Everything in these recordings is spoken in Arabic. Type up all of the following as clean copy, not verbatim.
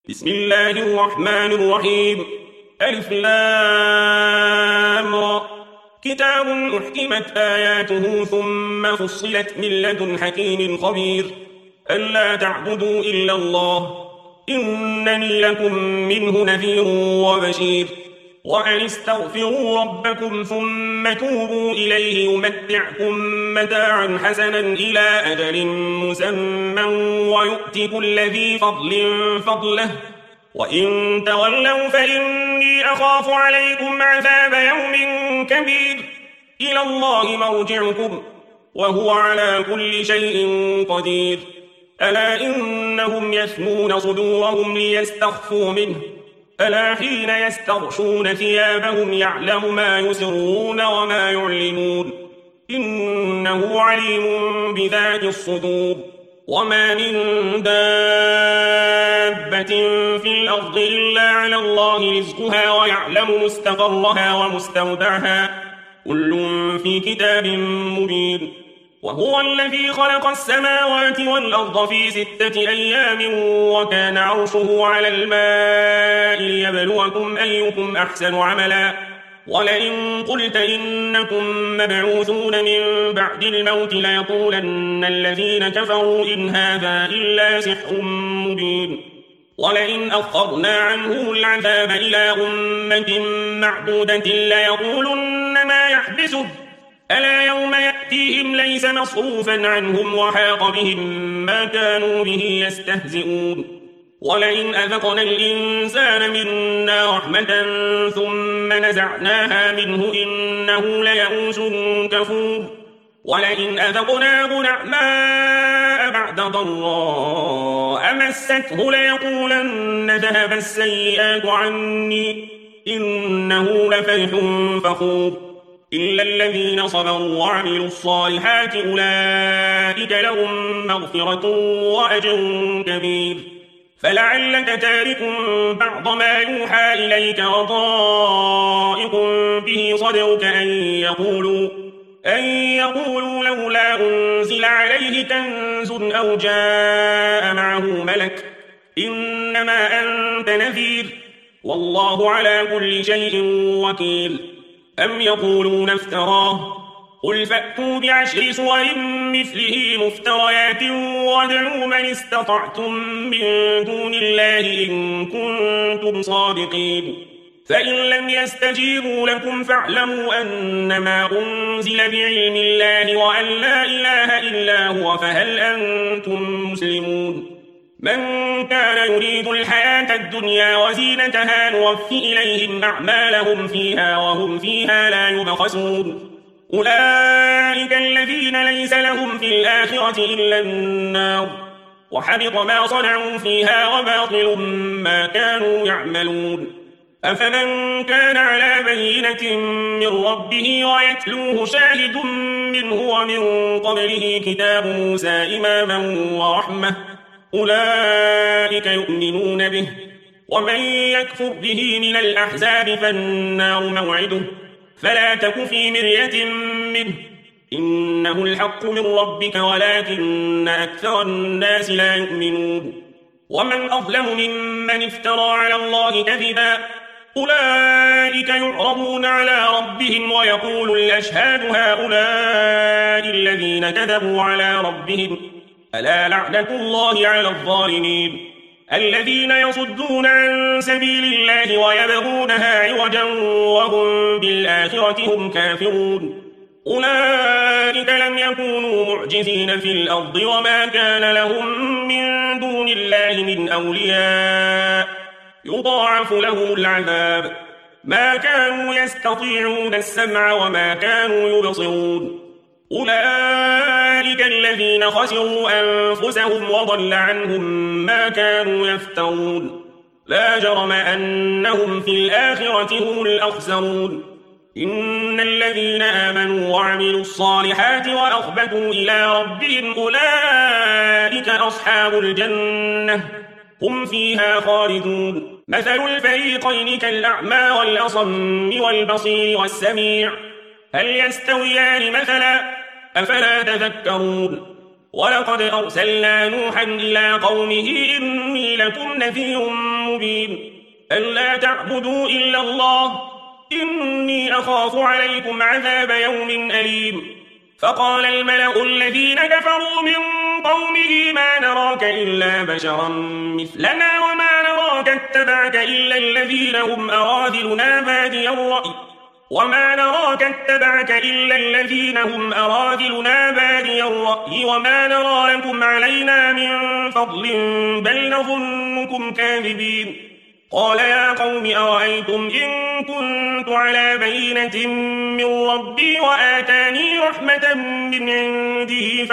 بسم الله الرحمن الرحيم. ألف لام را. كتاب أحكمت آياته ثم فصلت من لدن حكيم خبير. ألا تعبدوا إلا الله إنني لكم منه نذير وبشير. وأن استغفروا ربكم ثم توبوا إليه يمتعكم متاعا حسنا إلى أجل مسمى ويؤت كل ذي فضل فضله وإن تولوا فإني أخاف عليكم عذاب يوم كبير. إلى الله مرجعكم وهو على كل شيء قدير. ألا إنهم يثنون صدورهم ليستخفوا منه ألا حين يستغشون ثيابهم يعلم ما يسرون وما يعلنون إنه عليم بذات الصدور. وما من دابة في الأرض إلا على الله رزقها ويعلم مستقرها ومستودعها كل في كتاب مبين. وهو الذي خلق السماوات والأرض في 6 أيام وكان عرشه على الماء ليبلوكم أيكم أحسن عملا. ولئن قلت إنكم مبعوثون من بعد الموت ليقولن الذين كفروا إن هذا إلا سحر مبين. ولئن أخرنا عنهم العذاب إلى أمة معدودة ليقولن ما يحبسه ألا يوم يأتيهم ليس مصروفا عنهم وحاق بهم ما كانوا به يستهزئون. ولئن أذقنا الإنسان منا رحمة ثم نزعناها منه إنه ليئوس كفور. ولئن أذقناه نعماء بعد ضراء مسته ليقولن ذهب السيئات عني إنه لفرح فخور. إلا الذين صبروا وعملوا الصالحات أولئك لهم مغفرة وأجر كبير. فلعلك تارك بعض ما يوحى إليك وضائق به صدرك أن يقولوا لولا أنزل عليه كنز أو جاء معه ملك إنما أنت نذير والله على كل شيء وكيل. أم يقولون افتراه قل فأتوا ب10 سور مثله مفتريات وادعوا من استطعتم من دون الله إن كنتم صادقين. فإن لم يستجيبوا لكم فاعلموا أنما أنزل بعلم الله وأن لا إله إلا هو فهل أنتم مسلمون. من كان يريد الحياة الدنيا وزينتها نوفي إليهم أعمالهم فيها وهم فيها لا يبخسون. أولئك الذين ليس لهم في الآخرة إلا النار وحبط ما صنعوا فيها وباطل ما كانوا يعملون. أفمن كان على بينة من ربه ويتلوه شاهد منه ومن قبله كتاب موسى إماما ورحمة أولئك يؤمنون به. ومن يكفر به من الأحزاب فالنار موعده فلا تك في مرية منه إنه الحق من ربك ولكن أكثر الناس لا يؤمنون. ومن أظلم ممن افترى على الله كذبا أولئك يعرضون على ربهم ويقول الأشهاد هؤلاء الذين كذبوا على ربهم ألا لعنة الله على الظالمين الذين يصدون عن سبيل الله ويبغونها عوجا وهم بالآخرة هم كافرون. أولئك لم يكونوا معجزين في الأرض وما كان لهم من دون الله من أولياء يضاعف لهم العذاب ما كانوا يستطيعون السمع وما كانوا يبصرون. أولئك الذين خسروا أنفسهم وضل عنهم ما كانوا يفترون. لا جرم أنهم في الآخرة هم الأخسرون. إن الذين آمنوا وعملوا الصالحات وأخبتوا إلى ربهم أولئك أصحاب الجنة هم فيها خالدون. مثل الفريقين كالأعمى والأصم والبصير والسميع هل يستويان مثلا أفلا تذكرون. ولقد أرسلنا نوحا إلى قومه إني لكم نذير مبين ألا تعبدوا إلا الله إني أخاف عليكم عذاب يوم أليم فقال الملأ الذين كفروا من قومه ما نراك إلا بشرا مثلنا وما نراك اتبعك إلا الذين هم أراذلنا بادي الرأي وما نرى لكم علينا من فضل بل نظنكم كاذبين قال يا قوم أرأيتم إن كنت على بينة من ربي وآتاني رحمة من عنده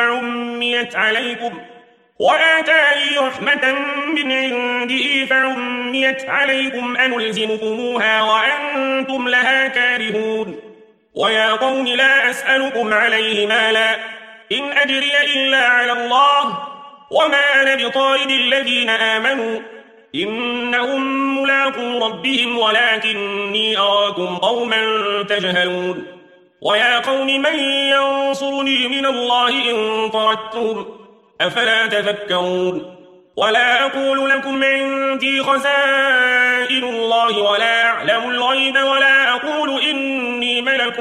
فعميت عليكم أنلزمكموها وأنتم لها كارهون ويا قوم لا أسألكم عليه مالا إن أجري إلا على الله وما أنا بطارد الذين آمنوا إنهم ملاقو ربهم ولكني أراكم قوما تجهلون ويا قوم من ينصرني من الله إن طردتهم أفلا تذكرون ولا أقول لكم عندي خزائن الله ولا أعلم الغيب ولا أقول إني ملك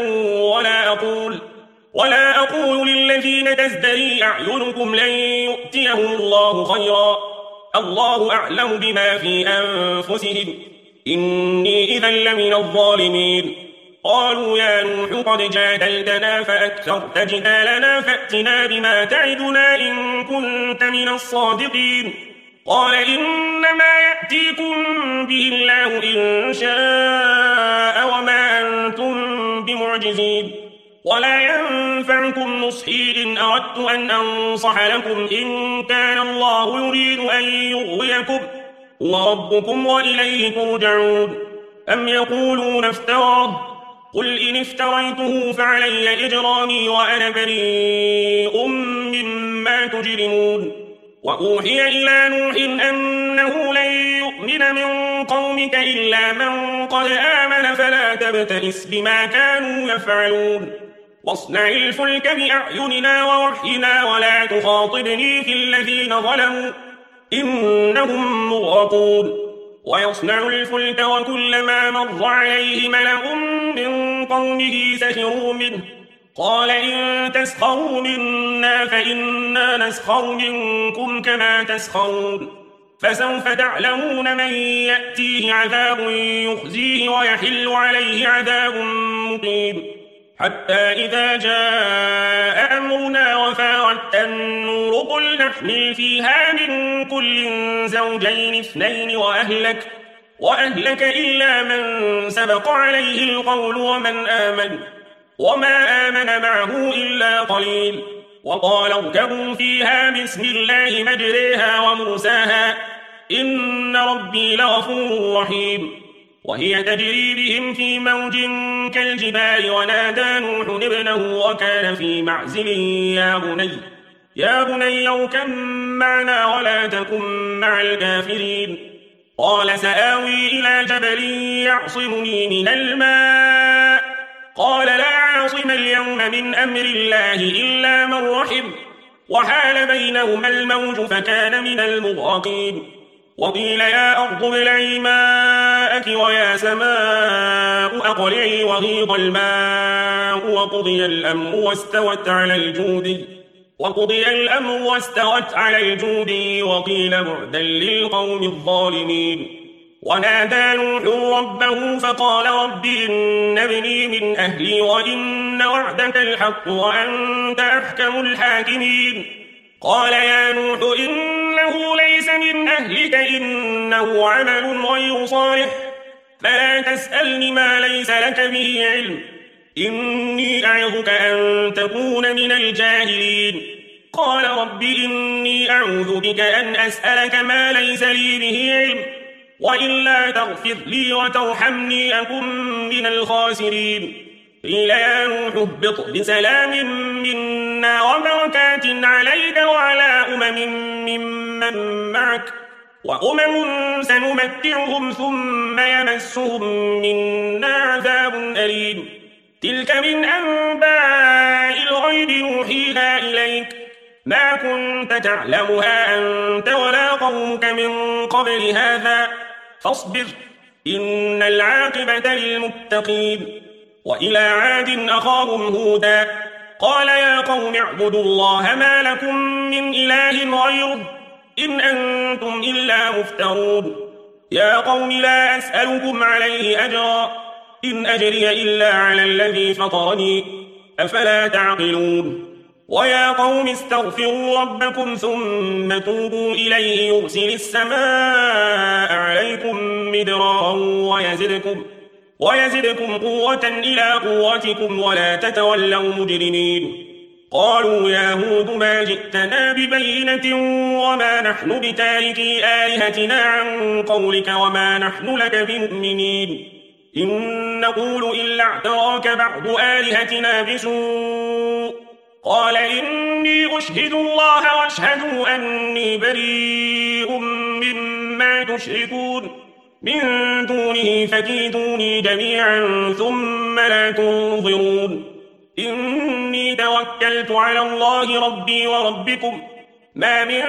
ولا أقول للذين تزدري أعينكم لن يؤتيهم الله خيرا الله أعلم بما في أنفسهم إني إذا لمن الظالمين قالوا يا نوح قد جادلتنا فأكثرت جدالنا فأتنا بما تعدنا إن كنت من الصادقين قال إنما يأتيكم به الله إن شاء وما أنتم بمعجزين ولا ينفعكم نصحي إن أردت أن أنصح لكم إن كان الله يريد أن يغويكم وربكم وإليه ترجعون أم يقولون افتراه قل إن افتريته فعلي إجرامي وأنا بريء مما تجرمون وأوحي إلى نوح أنه لن يؤمن من قومك إلا من قد آمن فلا تبتئس بما كانوا يفعلون واصنع الفلك بأعيننا ووحينا ولا تخاطبني في الذين ظلموا إنهم مغرقون ويصنع الفلك وكلما مر عليه ملأ من قومه سخروا منه قال إن تسخروا منا فإنا نسخر منكم كما تسخرون فسوف تعلمون من يأتيه عذاب يخزيه ويحل عليه عذاب مقيم حتى إذا جاء أمرنا وفارت النور قل نحمل فيها من كل زوجين اثنين وأهلك إلا من سبق عليه القول وما آمن معه إلا قليل وقال اركبوا فيها بسم الله مجريها ومرساها إن ربي لغفور رحيم وهي تجري بهم في موج كالجبال ونادى نوح ابنه وكان في معزل يا بني اركب معنا ولا تكن مع الكافرين قال سآوي إلى جبل يعصمني من الماء قال لا عاصم اليوم من أمر الله إلا من رحم وحال بينهما الموج فكان من المغرقين وقيل يا أرض ابلعي ماءك ويا سماء أقلعي وغيض الماء وقضي الأمر واستوت على الجود وقيل بعدا للقوم الظالمين ونادى نوح ربه فقال رب إن ابني من أهلي وإن وعدك الحق وأنت أحكم الحاكمين قال يا نوح إنه ليس من أهلك إنه عمل غير صالح فلا تسألني ما ليس لك به علم إني أعظك أن تكون من الجاهلين قال رب إني أعوذ بك أن أسألك ما ليس لي به علم وإلا تغفر لي وترحمني أكن من الخاسرين قيل يا نوح اهبط بسلام منا وبركات عليك وعلى ممن معك وأمم سنمتعهم ثم يمسهم منا عذاب أليم تلك من أنباء الغيب نوحيها إليك ما كنت تعلمها أنت ولا قومك من قبل هذا فاصبر إن العاقبة للمتقين. وإلى عاد أخاهم هودا قال يا قوم اعبدوا الله ما لكم من إله غيره إن أنتم إلا مفترون. يا قوم لا أسألكم عليه أجرا إن أجري إلا على الذي فطرني أفلا تعقلون. ويا قوم استغفروا ربكم ثم توبوا إليه يرسل السماء عليكم مدرارا ويزدكم قوة إلى قوتكم ولا تتولوا مجرمين. قالوا يا هود ما جئتنا ببينة وما نحن بتاركي آلهتنا عن قولك وما نحن لك بمؤمنين إن نقول إلا اعتراك بعض آلهتنا بسوء. قال إني أشهد الله واشهدوا أني بريء مما تشركون من دونه فكيدوني جميعا ثم لا تنظرون. إني توكلت على الله ربي وربكم ما من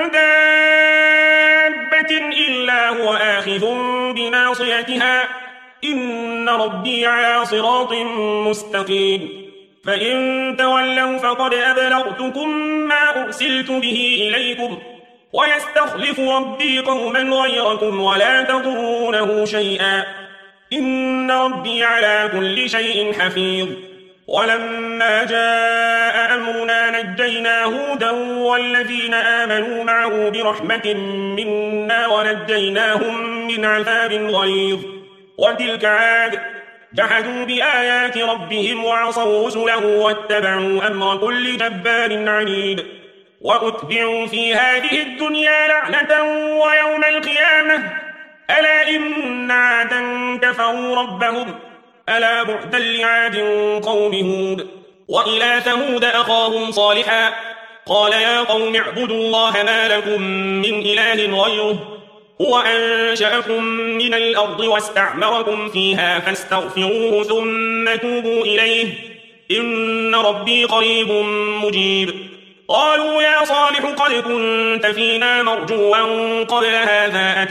دابة إلا هو آخذ بناصيتها إن ربي على صراط مستقيم. فإن تولوا فقد أبلغتكم ما أرسلت به إليكم ويستخلف ربي قوما غيركم ولا تضرونه شيئا إن ربي على كل شيء حفيظ. ولما جاء أمرنا نجينا هودا والذين آمنوا معه برحمة منا ونجيناهم من عذاب غليظ. وتلك عاد جحدوا بآيات ربهم وعصوا رسله واتبعوا أمر كل جبار عنيد. وأتبعوا في هذه الدنيا لعنة ويوم القيامة ألا إن عادا كفروا ربهم ألا بعدا لعاد قوم هود. وإلى ثمود أخاهم صالحا قال يا قوم اعبدوا الله ما لكم من إله غيره هو أنشأكم من الأرض واستعمركم فيها فاستغفروه ثم توبوا إليه إن ربي قريب مجيب. قالوا يا صالح قد كنت فينا مرجوا قبل هذا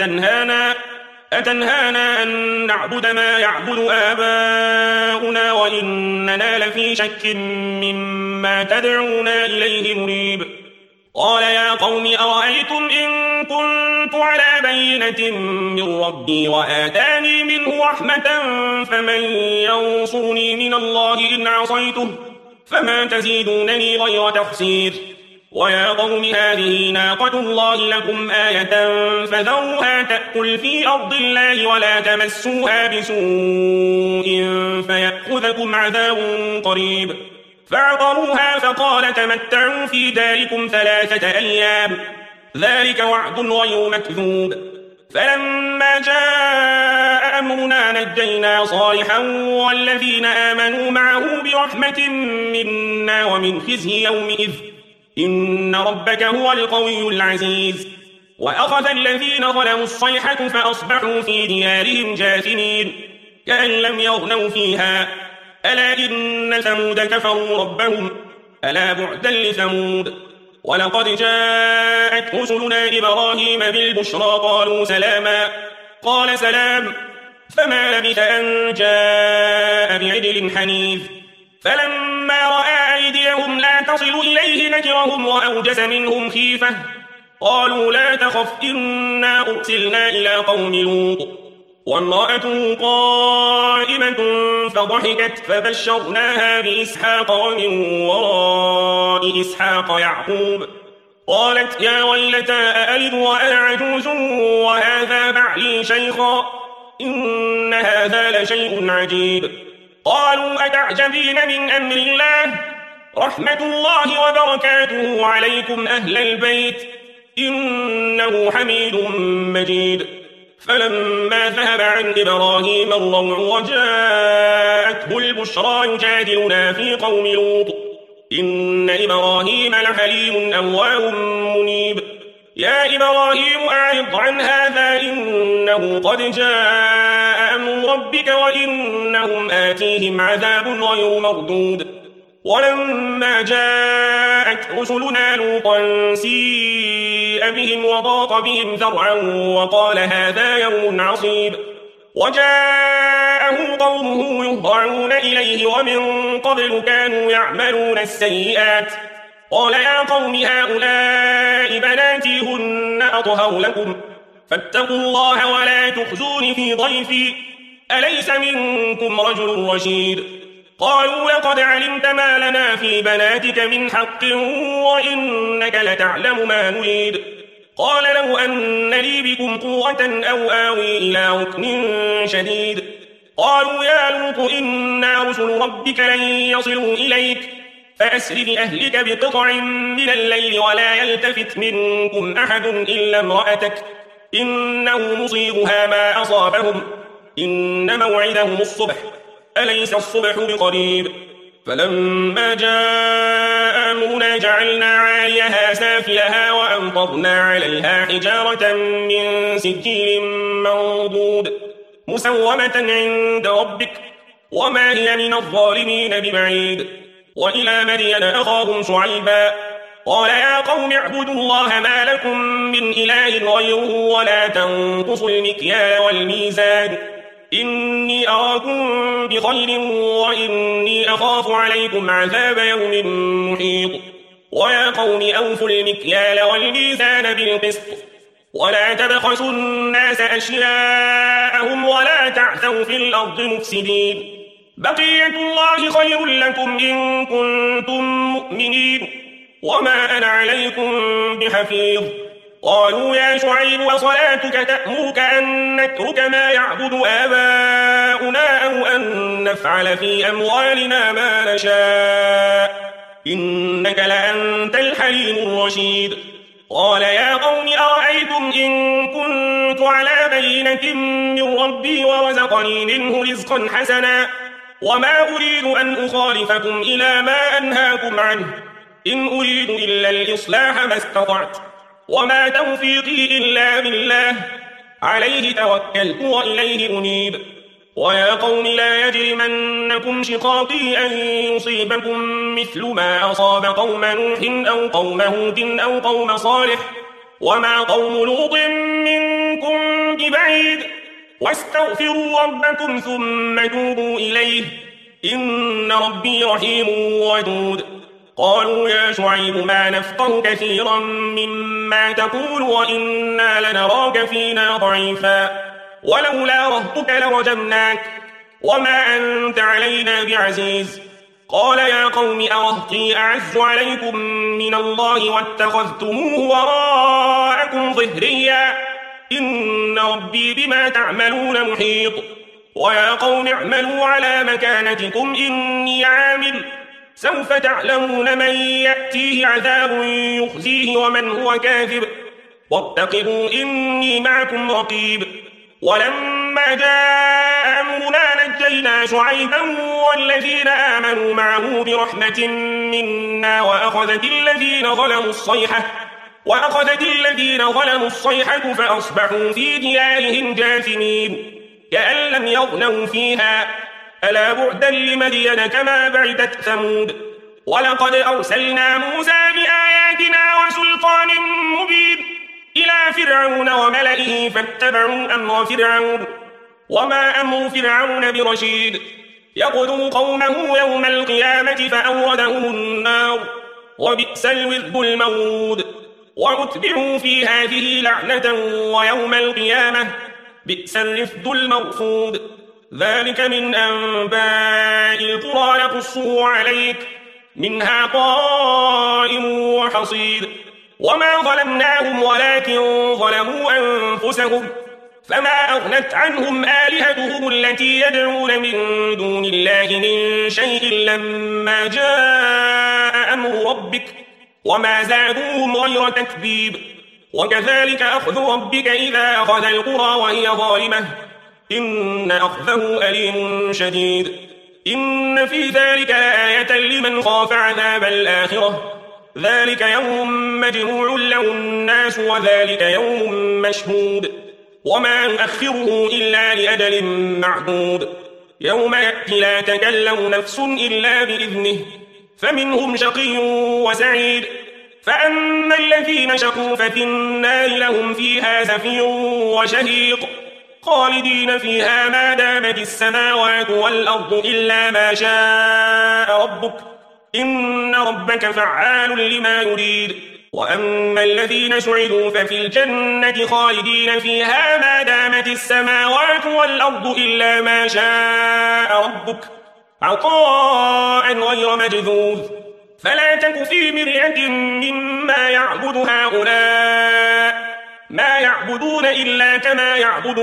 أتنهانا أن نعبد ما يعبد آباؤنا وإننا لفي شك مما تدعونا إليه مريب. قال يا قوم أرأيتم إن كنت على بينة من ربي وآتاني منه رحمة فمن ينصرني من الله إن عصيته فما تزيدونني غير تخسير. ويا قوم هذه ناقة الله لكم آية فذروها تأكل في أرض الله ولا تمسوها بسوء فيأخذكم عذاب قريب. فعقروها فقال تمتعوا في داركم 3 أيام ذلك وعد غير مكذوب. فلما جاء أمرنا نجينا صالحا والذين آمنوا معه برحمة منا ومن خزي يومئذ إن ربك هو القوي العزيز. وأخذ الذين ظلموا الصيحة فأصبحوا في ديارهم جاثمين كأن لم يغنوا فيها ألا إن ثمود كفروا ربهم ألا بعدا لثمود. ولقد جاءت رسلنا إبراهيم بالبشرى قالوا سلاما قال سلام فما لبث أن جاء بعجل حنيذ. فلما رأى أيديهم لا تصل إليه نكرهم وأوجس منهم خيفة قالوا لا تخف إنا أرسلنا إلى قوم لوط. وامرأته قائمة فضحكت فبشرناها بإسحاق ومن وراء إسحاق يعقوب. قالت يا ويلتى أألد وأنا عجوز وهذا بعلي شيخا إن هذا لشيء عجيب. قالوا أتعجبين من أمر الله رحمة الله وبركاته عليكم أهل البيت إنه حميد مجيد. فلما ذهب عن إبراهيم الروع وجاءته البشرى يجادلنا في قوم لوط إن إبراهيم لحليم أواه منيب. يا إبراهيم أعرض عن هذا إنه قد جاء أمر ربك وإنهم آتيهم عذاب غير مردود. ولما جاءت رسلنا لوطا سيء بهم وضاق بهم ذرعا وقال هذا يوم عصيب وجاءه قومه يهرعون إليه ومن قبل كانوا يعملون السيئات قال يا قوم هؤلاء بناتي هن أطهر لكم فاتقوا الله ولا تخزون في ضيفي أليس منكم رجل رشيد قالوا لقد علمت ما لنا في بناتك من حق وإنك لتعلم ما نريد قال لو أن لي بكم قوة أو آوي إلى ركن شديد قالوا يا لوط إنا رسل ربك لن يصلوا إليك فأسر بأهلك بقطع من الليل ولا يلتفت منكم أحد إلا امرأتك إنه مصيبها ما أصابهم إن موعدهم الصبح أليس الصبح بقريب فلما جاء أمرنا جعلنا عاليها سافلها وأمطرنا عليها حجارة من سجيل منضود مسومة عند ربك وما هي من الظالمين ببعيد وإلى مدين أخاهم شعيبا قال يا قوم اعبدوا الله ما لكم من إله غيره ولا تنقصوا المكيال والميزان إني أراكم بخير وإني أخاف عليكم عذاب يوم محيط ويا قوم أوفوا المكيال والميزان بالقسط ولا تبخسوا الناس أشياءهم ولا تعثوا في الأرض مفسدين بقية الله خير لكم إن كنتم مؤمنين وما أنا عليكم بحفيظ قالوا يا شعيب وصلاتك تأمرك أن نترك ما يعبد آباؤنا أو أن نفعل في أموالنا ما نشاء إنك لأنت الحليم الرشيد قال يا قوم أرأيتم إن كنت على بينة من ربي ورزقني منه رزقا حسنا وما أريد أن أخالفكم إلى ما أنهاكم عنه إن أريد إلا الإصلاح ما استطعت وما توفيقي إلا بالله عليه توكلت وإليه أنيب ويا قوم لا يجرمنكم شقاقي أن يصيبكم مثل ما أصاب قوم نوح أو قوم هود أو قوم صالح وما قوم لوط منكم ببعيد واستغفروا ربكم ثم توبوا إليه إن ربي رحيم ودود قالوا يا شعيب ما نفقه كثيرا مما تقول وإنا لنراك فينا ضعيفا ولولا رهطك لرجمناك وما أنت علينا بعزيز قال يا قوم أرهطي أعز عليكم من الله واتخذتموه وراءكم ظهريا إن ربي بما تعملون محيط ويا قوم اعملوا على مكانتكم إني عامل سوف تعلمون من يأتيه عذاب يخزيه ومن هو كاذب واتقوا إني معكم رقيب ولما جاء أمرنا نجينا شعيبا والذين آمنوا معه برحمة منا وأخذت الذين ظلموا الصيحة فأصبحوا في ديارهم جاثمين كأن لم يغنوا فيها ألا بعدا لمدين كما بعدت ثمود ولقد أرسلنا موسى بآياتنا وسلطان مبين إلى فرعون وملئه فاتبعوا أمر فرعون وما أمر فرعون برشيد يقدم قومه يوم القيامة فأوردهم النار وبئس الورد المورود وأتبعوا في هذه لعنة ويوم القيامة بئس الرفد المرفود ذلك من أنباء القرى نقصه عليك منها قائم وحصيد وما ظلمناهم ولكن ظلموا أنفسهم فما أغنت عنهم آلهتهم التي يدعون من دون الله من شيء لما جاء أمر ربك وما زادوهم غير تكذيب وكذلك أخذ ربك إذا أخذ القرى وهي ظالمة إن أخذه أليم شديد إن في ذلك لآية لمن خاف عذاب الآخرة ذلك يوم مجموع له الناس وذلك يوم مشهود وما نؤخره إلا لأجل معدود يوم يأتي لا تكلم نفس إلا بإذنه فمنهم شقي وسعيد. فأما الذين شقوا ففي النار لهم فيها زفير وشهيق خالدين فيها ما دامت السماوات والأرض إلا ما شاء ربك إن ربك فعال لما يريد. وأما الذين سعدوا ففي الجنة خالدين فيها ما دامت السماوات والأرض إلا ما شاء ربك عطاء غير مجذوذ. فلا تك في مرية مما يعبد هؤلاء ما يعبدون إلا كما يعبد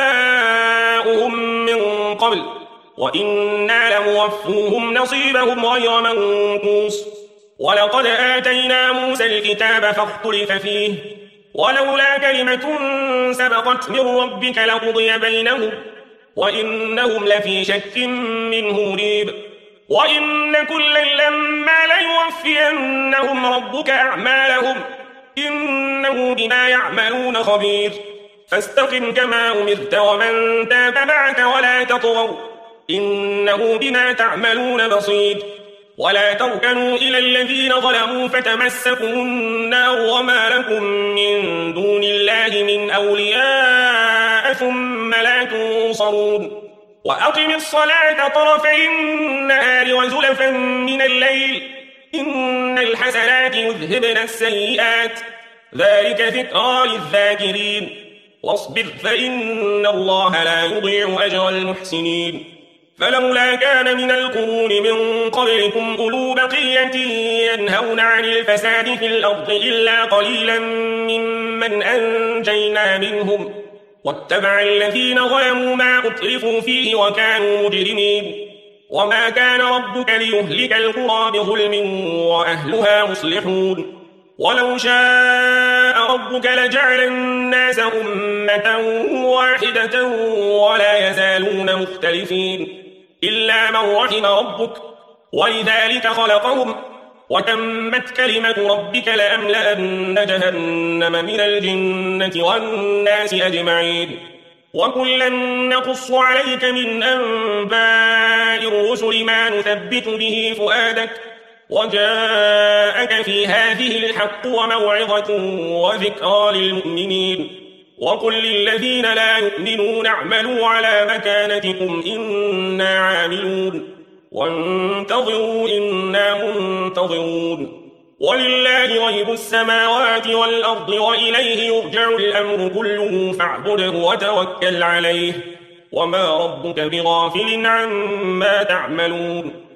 آباؤهم من قبل وإنا لموفوهم نصيبهم غير منقوص. ولقد آتينا موسى الكتاب فاختلف فيه ولولا كلمة سبقت من ربك لقضي بينهم وإنهم لفي شك منه مريب. وإن كلا لما ليوفينهم ربك أعمالهم إنه بما يعملون خبير. فاستقم كما أمرت ومن تاب معك ولا تطغوا إنه بما تعملون بصير. ولا تركنوا إلى الذين ظلموا فتمسكوا النار وما لكم من دون الله من أولياء ثم لا تنصرون. وأقم الصلاة طرفي النهار وزلفا من الليل إن الحسنات يذهبن السيئات ذلك ذكرى للذاكرين. واصبر فإن الله لا يضيع أجر المحسنين. فلولا كان من القرون من قبلكم أولو بقية ينهون عن الفساد في الأرض إلا قليلا ممن أنجينا منهم واتبع الذين ظلموا ما أترفوا فيه وكانوا مجرمين. وما كان ربك ليهلك القرى بظلم وأهلها مصلحون. ولو شاء ربك لجعل الناس أمة واحدة ولا يزالون مختلفين إلا من رحم ربك ولذلك خلقهم وتمت كلمة ربك لأملأن جهنم من الجنة والناس أجمعين. وكلا نقص عليك من أنباء الرسل ما نثبت به فؤادك وجاءك في هذه الحق وموعظة وذكرى للمؤمنين. وقل للذين لا يؤمنون اعملوا على مكانتكم إنا عاملون وانتظروا إنا منتظرون. ولله غيب السماوات والأرض وإليه يرجع الأمر كله فاعبده وتوكل عليه وما ربك بغافل عما تعملون.